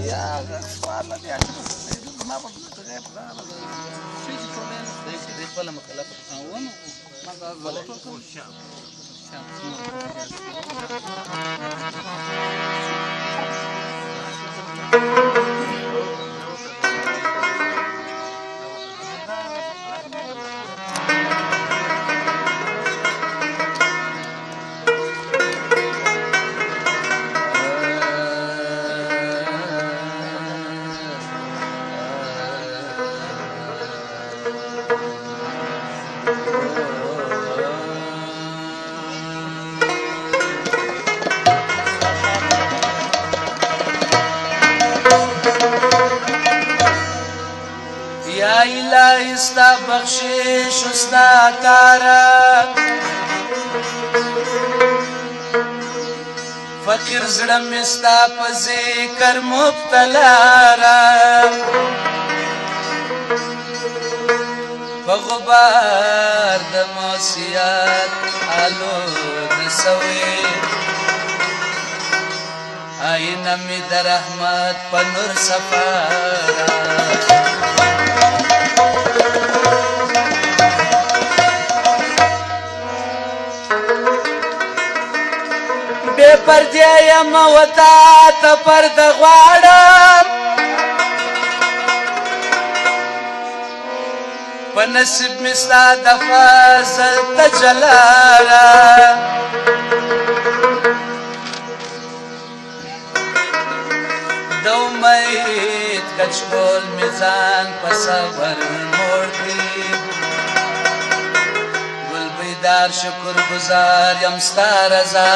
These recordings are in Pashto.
یا سوال نه دی زما په غیر دې خپله مکلفه ونه ما دا یا الہی ستا بخشش ستا کارا فقیر زړه مې ستا په ذکر مبتلا را په غبار د معصیت آلوده سوې آینه مې د رحمت په نور صفا را بے پردې یم وتا ته پرده غواړم په نصیب مې ستا د فضل تجلاله د امید کچکول مې ځان په صبر موړ کړي دار شکر گزار یم ستا رضا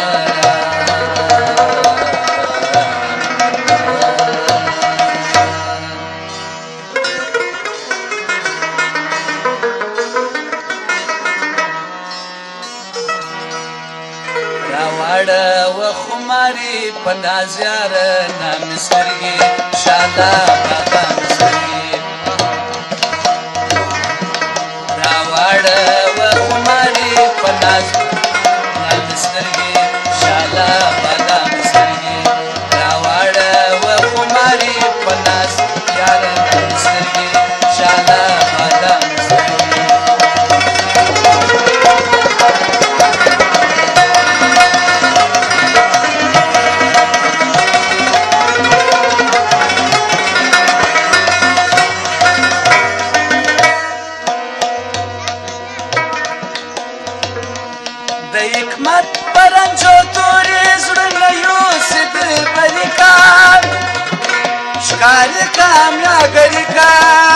راواړه و خماري په نازیار نامې سترګې شاله بابا مې سترګې راواړه پناز نام سترګې شاله بادام سترګې راواړه و خماري پناز یار نام سترګې شاله بادام د حکمت پرنجو تورې زړونه یوسي دلبري کا ښکار کامیاګري کا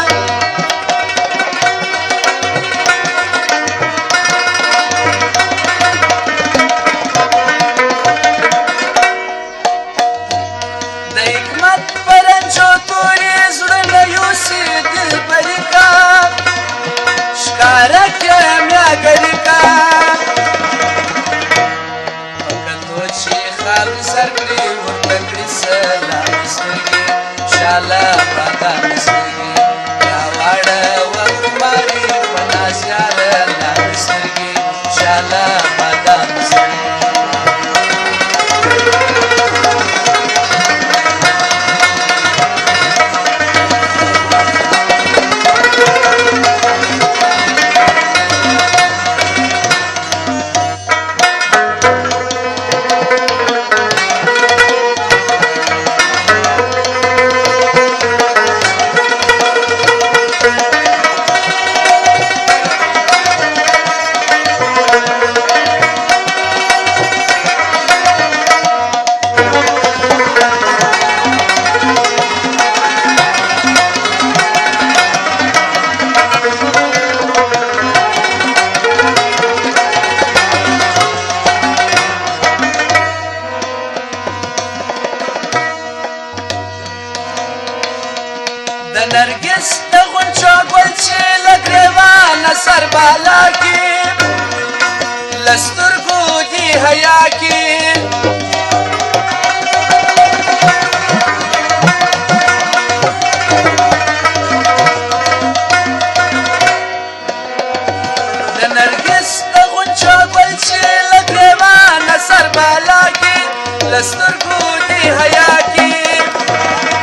د حکمت پرنجو تورې زړونه یوسي دلبري کا ښکار کامیاګري کا سر کړي ورته کړي سلام سترګې شاله بادام سترګې راواړه و خماري په ناز یاره نام سترګې شاله بادام سترګې د نرګس د غونچو ګل چې له ګریوانه سر بالا کې له سترګو دي حیا کې د نرګس د غونچو ګل چې له ګریوانه سر بالا کې له سترګو دي حیا کې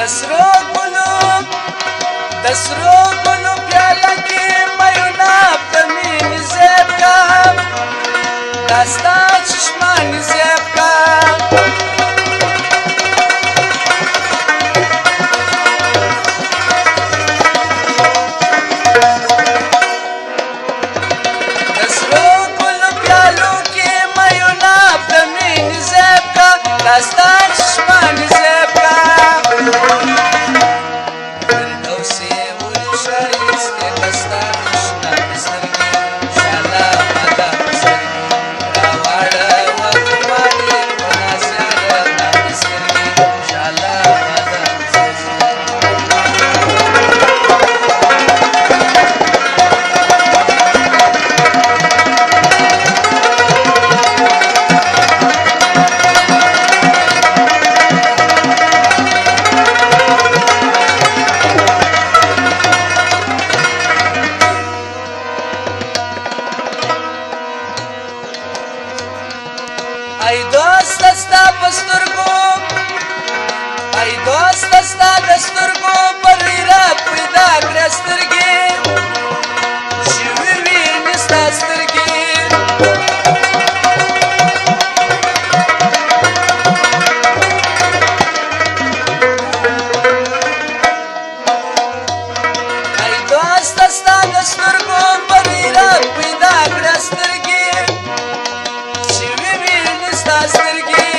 دسرو گلو پیاله کې میوناب د مینې زیب کا دا ستا چشمانې زیب کا دسرو گلو پیالو کې میوناب د مینې زیب کا دا ستا چشمانې زیب کا ای دوست ستا پسترګو ای دوست ستا دسترګو پر را پیدا کړې سترګې شوي وینې ستا سترګې ای دوست ستا دسترګو پر را پیدا کړې سترګې سترګې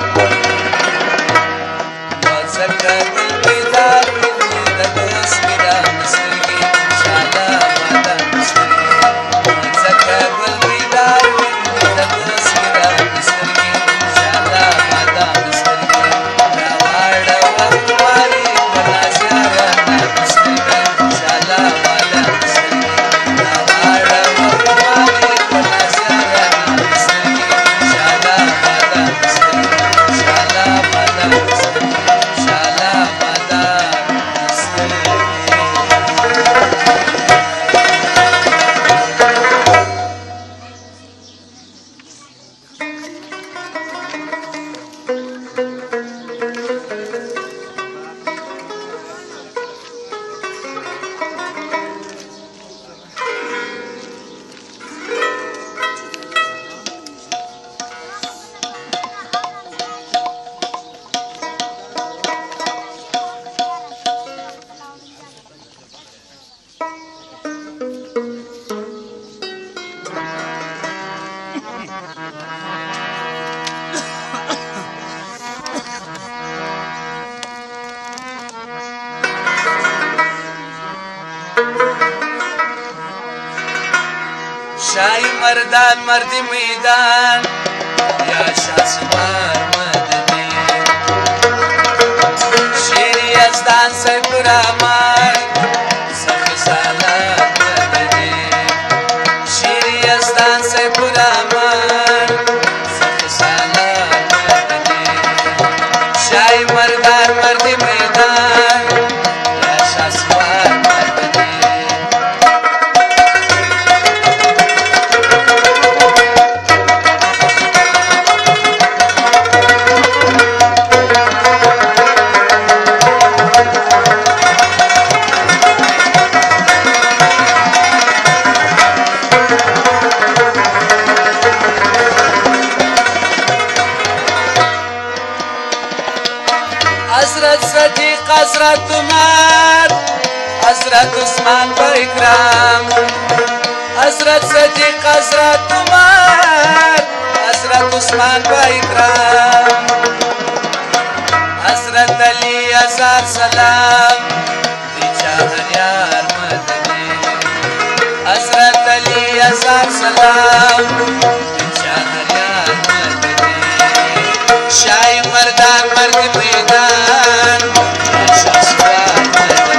نو ځکه ګل پیدا کړې د دوست ګران سترګې شاله مادام سترګې نو ځکه ګل پیدا کړې د دوست ګران سترګې شاله مادام سترګې راواړه وخت ماري بلا زیاره نام سترګې شاله مادام سترګې راواړه وخت ماري بلا زیاره نام سترګې شاله شاهی مردان مردی میدان یا شاسوار مدنی شیری ازدان سیپور آمان سخی سالات مدنی شیری ازدان سیپور آمان سخی سالات مدنی شاهی مردان مردی میدان یا شاسوار مدنی حضرت صدیق حضرت عمر حضرت عثمان با اکرام حضرت صدیق حضرت عمر حضرت عثمان با اکرام حضرت علی ہزار سلام دی چاہر یار مدنی حضرت علی ہزار سلام دی چاہر یار مدنی شاہی مردان مرد میدان شاسوار مدنی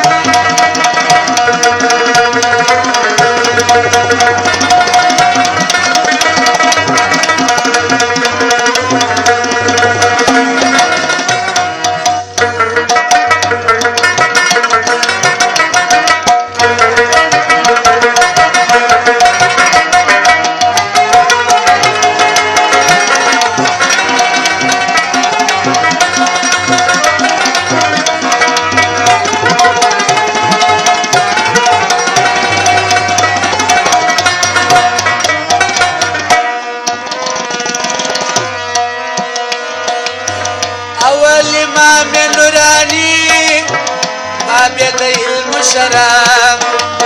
نورانی باب د علم شرف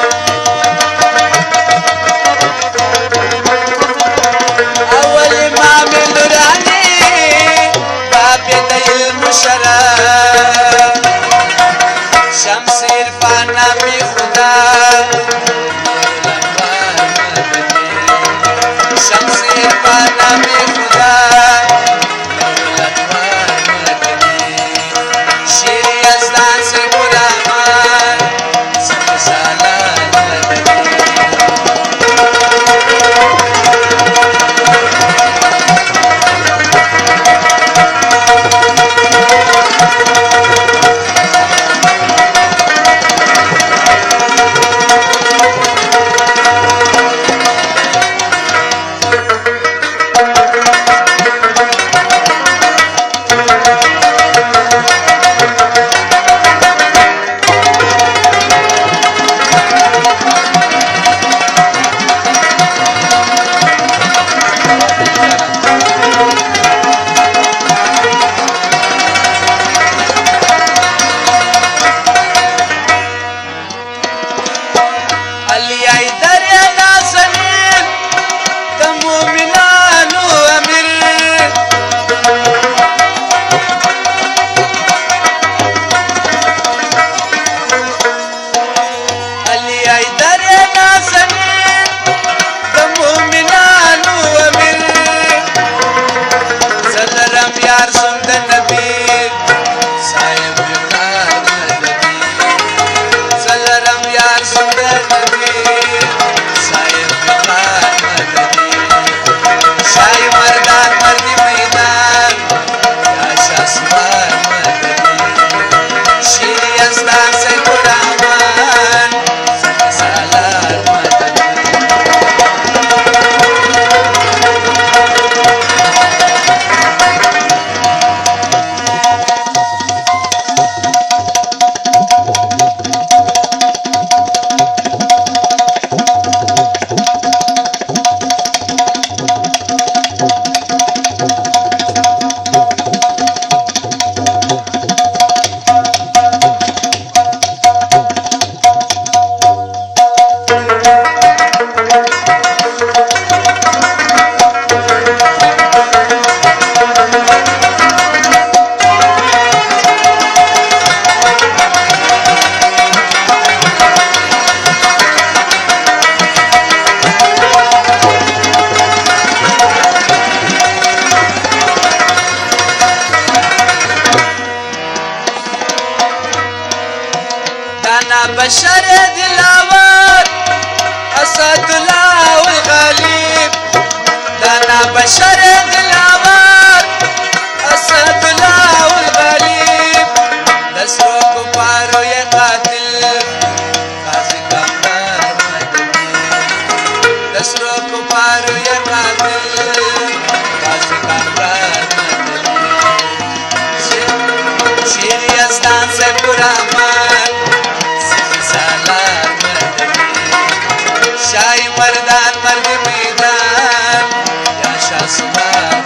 اول امام نورانی باب د علم شرف شمس عرفان نامی خدا شمس عرفان نامی خدا بشر دلاور اسد الله والغالب دانا بشر دلاور اسد الله والغالب دسرو کفارو یا قاتل قاضی کمدار مدنی دسرو کفارو یا قاتل قاضی کمدار مدنی شیر یزدان سے برحمان شاہی مردان مرد میدان یا شاہ سبحان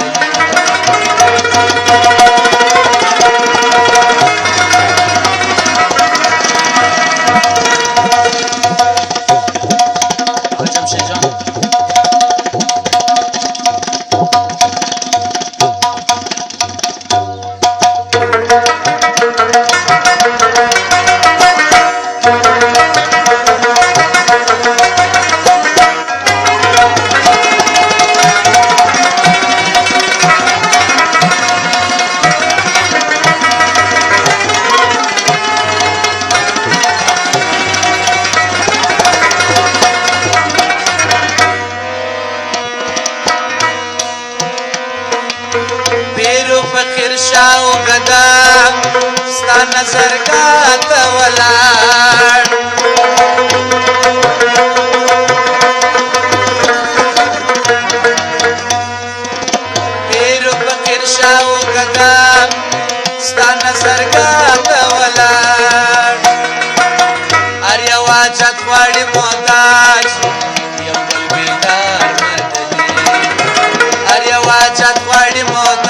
فقیر شاہ و گدا ستا نظر گاتا ولار پیر فقیر شاہ و گدا ستا نظر گاتا ولار اریا واجت واڑی محتاج یو بل بیدار مدنی اریا واجت واڑی محتاج